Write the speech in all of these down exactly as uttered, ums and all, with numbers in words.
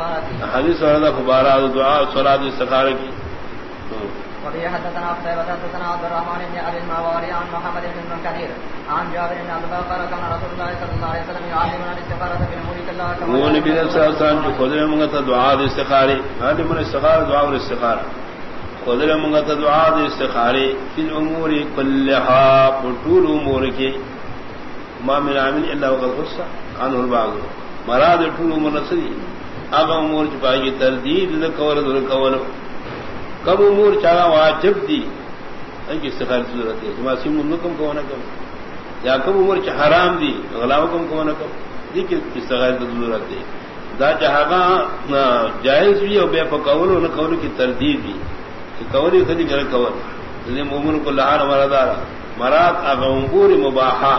الاستخارة. حدیث ورد خبارہ دعا صلاۃ الاستخارہ کی. وفي حدثنا قتيبة حدثنا عبد الرحمن بن أبي المعواري عن محمد بن المنكدر عن جابر بن عبد الله قال كان رسول الله صلى الله عليه وسلم يعلمنا الاستخارة في الأمور كلها كما وہ نبی صلی اللہ علیہ وسلم جو خود نے منگتا دعا الاستخارہ عالم الاستخارہ دعا الاستخارہ خود نے منگتا دعا الاستخارہ فی الامور كلها بطول امور کے ما من عامل الا وقد خص عنه البعض مراد طول امور نصری اب امور چپائی کی تردید لکور ذکر کب امور چاہا واجب دی ان کی استخارہ کی ضرورت ہے جماسی منکم کو نہ کرو یا کب امور چ حرام دی غلاوکم کو نہ کرو دی کی استخارہ کی ضرورت ہے دا چاہا جائز بھی اور بے فقول نہ قول کی تردید بھی کہ قولی کدی کرے قول ذم مومن کو لہار مرادار مراد اب امور مباحہ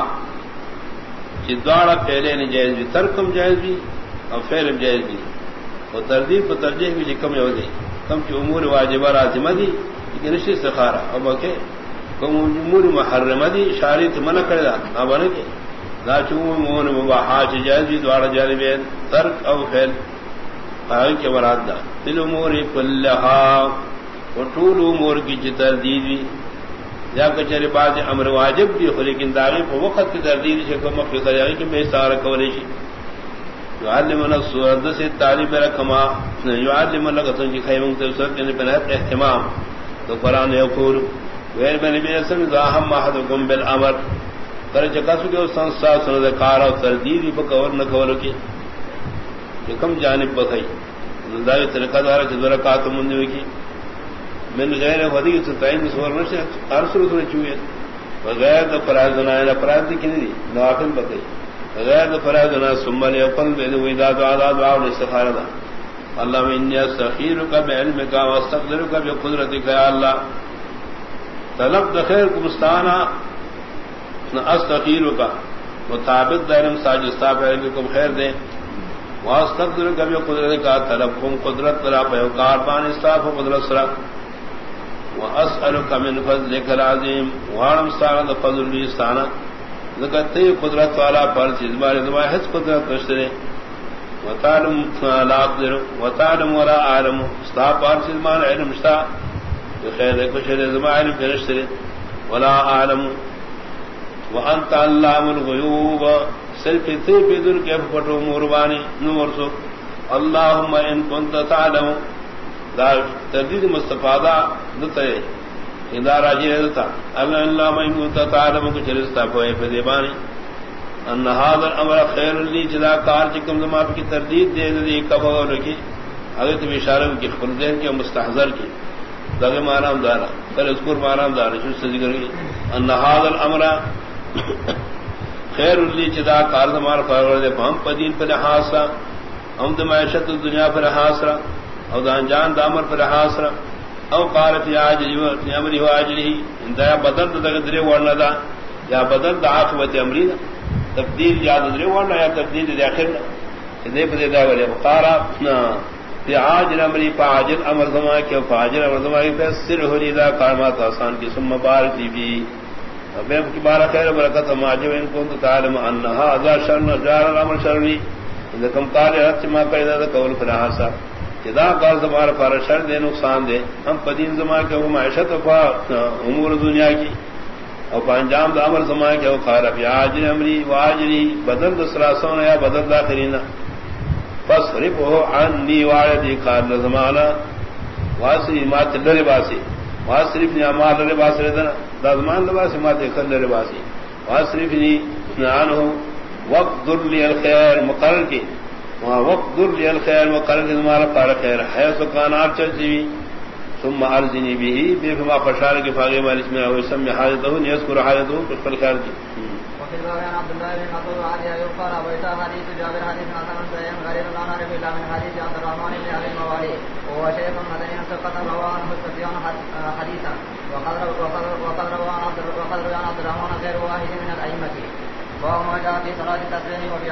جدارا پہلے نے جائز بھی ترکم جائز بھی اور فعل جائز بھی اور تردید کو ترجیح بھی لکم ہو گئی کم کی امور واجبہ لازمہ دی لیکن اسی استخارہ اب کہ کم امور محرمہ دی شارط منع کرے دا اب نے کہ لا چوں امور مباحات جائز بھی دوڑا جانبین ترک او فعل قائل کے مراد دا دل امور کلھا وطول امور کی تردید بھی یا کچھ بعض امر واجب بھی ہو لیکن داغی کو وقت کی تردید سے کوئی مخفی کر جائے کہ میں سارا کولیشی يعلمنا السورة سے تعلیم رکھما يعلمنا قطن کی خیموں سے سورة کے نپنہت احتمام تو قرآن یقول ویر بن نبی اسم ذاہم احدکم بالعمر تر چکاسو کے استان ساتھ سند کارا و تردید بکور نکولو کی کہ کم جانب بخی دائی طریقہ دارا چھ درکات مندوی کی من غیر ودی ستائن سور نشے ارسل اتنے چوئے وغیر دا فرائض دنائن فرائض دی کنی دی نوافل بخی غیر فرائض نہ ثم يقل بذ دعاء دعاء الاستخارہ اللهم اني استخيرك بعلمك واستقدرك بقدرتك يا الله طلب خیر کو مستعانا استخيرك مطابق دائرم ساجستا علمكم خیر دے واستقدرك بقدرتك طلبكم قدرت را پیوکار پان استاف قدرت سرا واسالك من فضلك العظيم وعلم سعد فضل الاستعانه ذکرتے قدرت والا پر چیز بارے دماغ حس قدرت نشترے وتعلم لا اقدر وتعلم ولا اعلم استا پر چیز مان علم استا خیر کچھ دماغ علم نشترے ولا اعلم وانت علام الغیوب صرف تے بدر کے پٹو موربانی نور سو اللهم ان كنت تعلم دا تردید مستفادہ دتے اذا راجی رہتا اللہ اللہ میں كنت تعلم کچھ رستا کوئی فدیبانی ان هذا الامر خیر لی جدا کار چکم زما کی تردید دے دی کبو رکی اگر تو اشارہ کی خلدین کے مستحضر کی دغه معنی دارا پر اذکر معنی دارا جو سے ذکر کی ان هذا الامر خیر لی جدا کار زما فرور دے ہم پدین پر حاصل ہم معیشت دنیا پر حاصل او جان دامر پر حاصل او قال في عاجل امر واجله ان دا بدل دغدری ورنا دا یا بدل د عاقبت امری تبدیل یاد درے ورنا یا تبدیل د اخر دے بدے دا ولے قارا في عاجل امری فاجل امر زما کے فاجل امر زما کے سر ہو اذا قامات آسان کی ثم بارک بھی بے کی بارہ خیر برکت ماجو ان کو تعلم ان هذا شر جار الامر شرعی ان کم قال رت ما قیدا قول فرحاسا جدا کار زمار پر شر دے نقصان دے ہم پدین زما کے وہ معیشت و امور دنیا کی اور انجام دا عمل زما کے وہ خارف یا اجر امری واجری بدل دسراسون یا بدل داخرینا فصرفه عني وعدي قال زمانہ واسی مات لرباسی واصرف نی امال لرباسی دا زمان لباسی مات کل لرباسی واصرف نی عنه وقدر لي الخير مقرر کی وقدر لي الخير مقرر کی زمانہ قال خیر ہے سکانات چل جی ثم ارزني به بما فشار کی فاغی مالک میں وہ سم حاجته يذكر حاجته في الخير کی عبد الله بن عبد علي يقال ابو حديث جابر حديث حسن صحيح غير الله نعرف الا من حديث عبد الرحمن بن ابي الموالي وهو شيخ مدني ثقة رواه عنه سفيان حديثا وقد وقد رواه عبد الرحمن غير واحد من الائمه وهو ما جاء في صلاه التسبيح